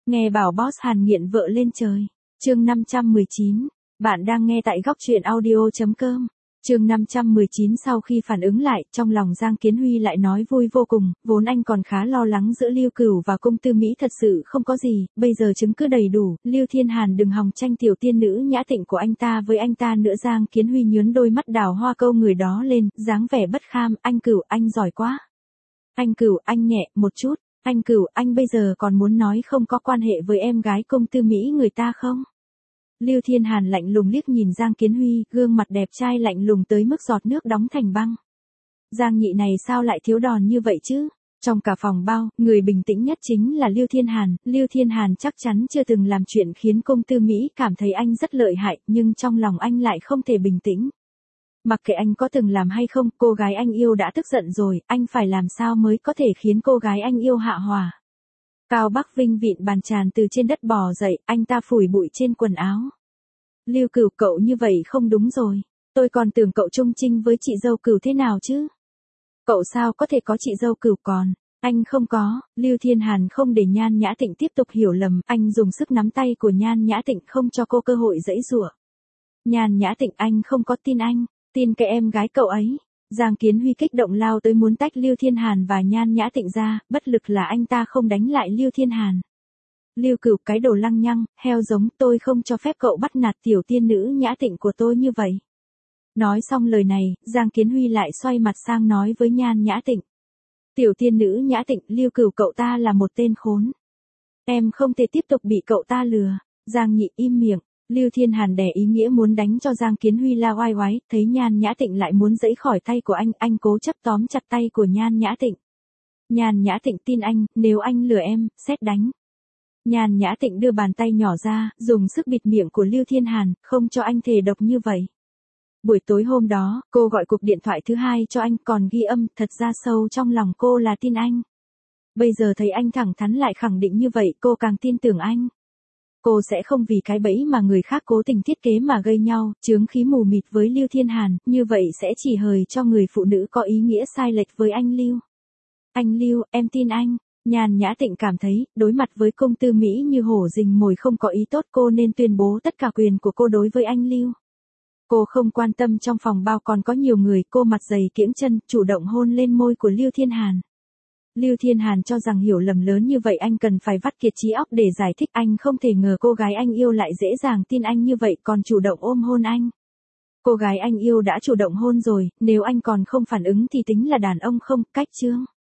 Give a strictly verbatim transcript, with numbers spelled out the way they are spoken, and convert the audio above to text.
Nghe bảo boss Hàn nghiện vợ lên trời. Chương năm trăm mười chín. Bạn đang nghe tại góc truyện audio chấm com. Chương năm trăm mười chín. Sau khi phản ứng lại, trong lòng Giang Kiến Huy lại nói vui vô cùng, vốn anh còn khá lo lắng giữa Lưu Cửu và Cung Tư Mỹ thật sự không có gì, bây giờ chứng cứ đầy đủ, Lưu Thiên Hàn đừng hòng tranh tiểu tiên nữ nhã tịnh của anh ta với anh ta nữa. Giang Kiến Huy nhướng đôi mắt đào hoa câu người đó lên, dáng vẻ bất kham, anh Cửu anh giỏi quá. Anh Cửu anh nhẹ một chút. Anh Cửu, anh bây giờ còn muốn nói không có quan hệ với em gái Cung Tư Mỹ người ta không? Lưu Thiên Hàn lạnh lùng liếc nhìn Giang Kiến Huy, gương mặt đẹp trai lạnh lùng tới mức giọt nước đóng thành băng. Giang nhị này sao lại thiếu đòn như vậy chứ? Trong cả phòng bao, người bình tĩnh nhất chính là Lưu Thiên Hàn. Lưu Thiên Hàn chắc chắn chưa từng làm chuyện khiến Cung Tư Mỹ cảm thấy anh rất lợi hại, nhưng trong lòng anh lại không thể bình tĩnh. Mặc kệ anh có từng làm hay không, cô gái anh yêu đã tức giận rồi, anh phải làm sao mới có thể khiến cô gái anh yêu hạ hòa. Cao Bắc Vinh vịn bàn tràn từ trên đất bò dậy, anh ta phủi bụi trên quần áo. Lưu Cửu, cậu như vậy không đúng rồi. Tôi còn tưởng cậu chung chinh với chị dâu Cửu thế nào chứ? Cậu sao có thể có chị dâu Cửu còn? Anh không có. Lưu Thiên Hàn không để Nhan Nhã Tịnh tiếp tục hiểu lầm, anh dùng sức nắm tay của Nhan Nhã Tịnh không cho cô cơ hội giãy giụa. Nhan Nhã Tịnh, anh không có tin anh. Tin cái em gái cậu ấy. Giang Kiến Huy kích động lao tới muốn tách Lưu Thiên Hàn và Nhan Nhã Tịnh ra, bất lực là anh ta không đánh lại Lưu Thiên Hàn. Lưu Cửu, cái đồ lăng nhăng, heo giống, tôi không cho phép cậu bắt nạt tiểu tiên nữ Nhã Tịnh của tôi như vậy. Nói xong lời này, Giang Kiến Huy lại xoay mặt sang nói với Nhan Nhã Tịnh. Tiểu tiên nữ Nhã Tịnh, Lưu Cửu cậu ta là một tên khốn. Em không thể tiếp tục bị cậu ta lừa. Giang nhị im miệng. Lưu Thiên Hàn đè ý nghĩa muốn đánh cho Giang Kiến Huy la oai oái, thấy Nhan Nhã Tịnh lại muốn giãy khỏi tay của anh, anh cố chấp tóm chặt tay của Nhan Nhã Tịnh. Nhan Nhã Tịnh, tin anh, nếu anh lừa em, xét đánh. Nhan Nhã Tịnh đưa bàn tay nhỏ ra, dùng sức bịt miệng của Lưu Thiên Hàn, không cho anh thề độc như vậy. Buổi tối hôm đó, cô gọi cuộc điện thoại thứ hai cho anh, còn ghi âm, thật ra sâu trong lòng cô là tin anh. Bây giờ thấy anh thẳng thắn lại khẳng định như vậy, cô càng tin tưởng anh. Cô sẽ không vì cái bẫy mà người khác cố tình thiết kế mà gây nhau, chướng khí mù mịt với Lưu Thiên Hàn, như vậy sẽ chỉ hời cho người phụ nữ có ý nghĩa sai lệch với anh Lưu. Anh Lưu, em tin anh. Nhan Nhã Tịnh cảm thấy, đối mặt với Cung Tư Mỹ như hổ rình mồi không có ý tốt, cô nên tuyên bố tất cả quyền của cô đối với anh Lưu. Cô không quan tâm trong phòng bao còn có nhiều người, cô mặt dày kiễng chân, chủ động hôn lên môi của Lưu Thiên Hàn. Lưu Thiên Hàn cho rằng hiểu lầm lớn như vậy anh cần phải vắt kiệt trí óc để giải thích, anh không thể ngờ cô gái anh yêu lại dễ dàng tin anh như vậy còn chủ động ôm hôn anh. Cô gái anh yêu đã chủ động hôn rồi, nếu anh còn không phản ứng thì tính là đàn ông không, cách chương.